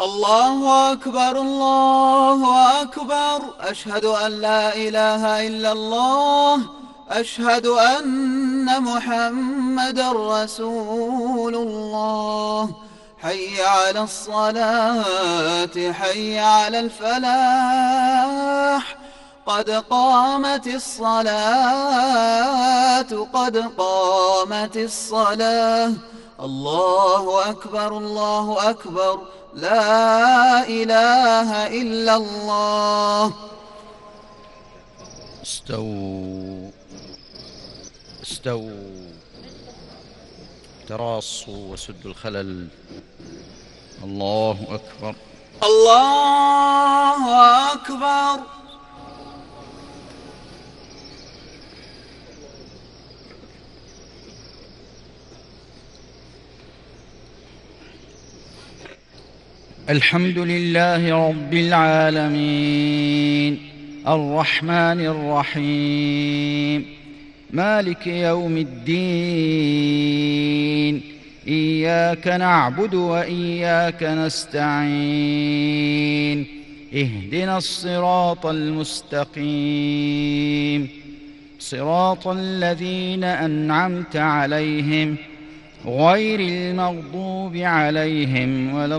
الله أكبر الله أكبر، أشهد أن لا إله إلا الله، أشهد أن محمدا رسول الله. حي على الصلاة، حي على الفلاح، قد قامت الصلاة، قد قامت الصلاة. الله أكبر الله أكبر، لا إله إلا الله. استووا استووا، تراصوا وسدوا الخلل. الله أكبر الله أكبر. الحمد لله رب العالمين، الرحمن الرحيم، مالك يوم الدين. إياك نعبد وإياك نستعين، اهدنا الصراط المستقيم، صراط الذين أنعمت عليهم غير المغضوب عليهم ولا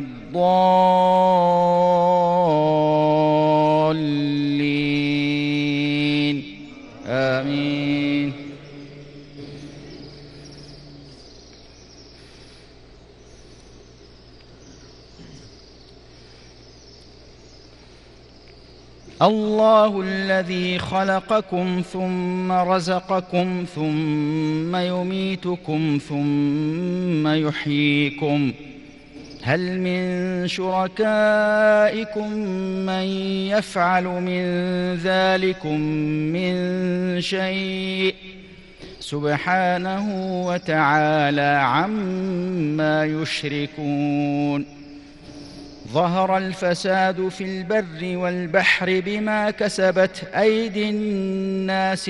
الضالين، آمين. الله الذي خلقكم ثم رزقكم ثم يميتكم ثم يحييكم، هل من شركائكم من يفعل من ذلكم من شيء؟ سبحانه وتعالى عما يشركون. ظهر الفساد في البر والبحر بما كسبت أيدي الناس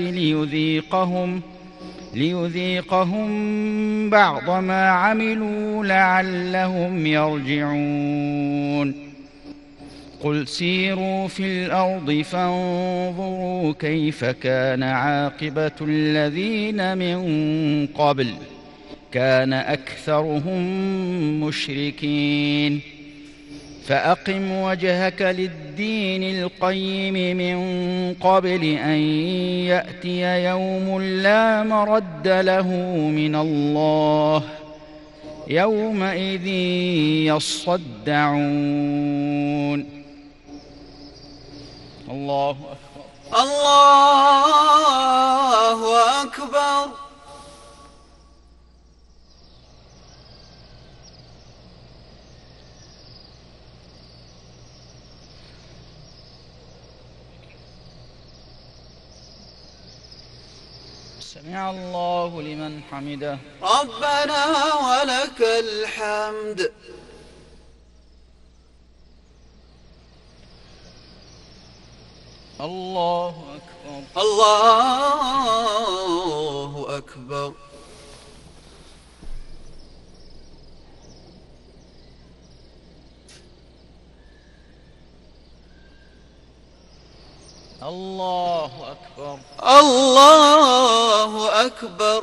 ليذيقهم بعض ما عملوا لعلهم يرجعون. قل سيروا في الأرض فانظروا كيف كان عاقبة الذين من قبل، كان أكثرهم مشركين. فأقم وجهك للدين القيم من قبل أن يأتي يوم لا مرد له من الله، يومئذ يصدعون. الله أكبر الله أكبر. سمع الله لمن حمده. ربنا ولك الحمد. الله أكبر الله أكبر. الله أكبر الله أكبر.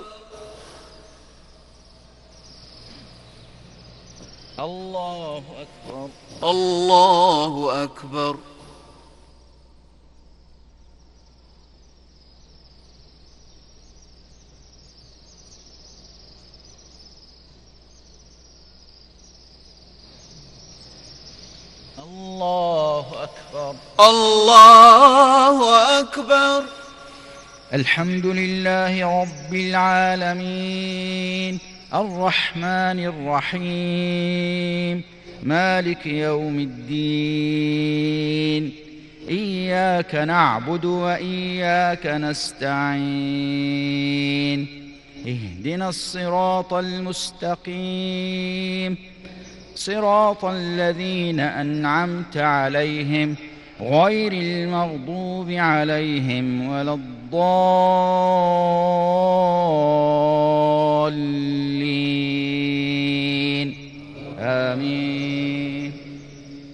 الله أكبر الله أكبر. الله أكبر الله أكبر. الحمد لله رب العالمين، الرحمن الرحيم، مالك يوم الدين. إياك نعبد وإياك نستعين، اهدنا الصراط المستقيم، صراط الذين أنعمت عليهم غير المغضوب عليهم ولا الضالين، آمين.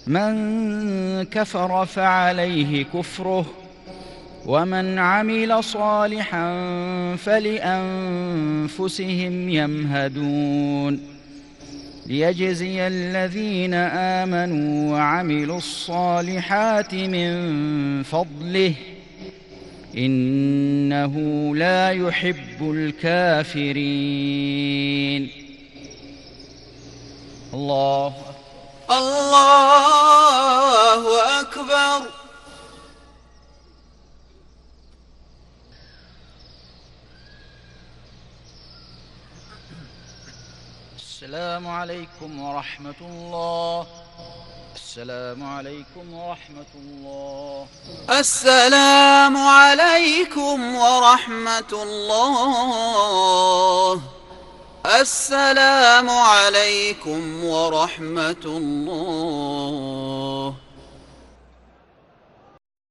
من كفر فعليه كفره ومن عمل صالحا فلأنفسهم يمهدون ليجزي الذين آمنوا وعملوا الصالحات من فضله إنه لا يحب الكافرين. الله الله أكبر. السلام عليكم ورحمة الله. السلام عليكم ورحمة الله. السلام عليكم ورحمة الله. السلام عليكم ورحمة الله.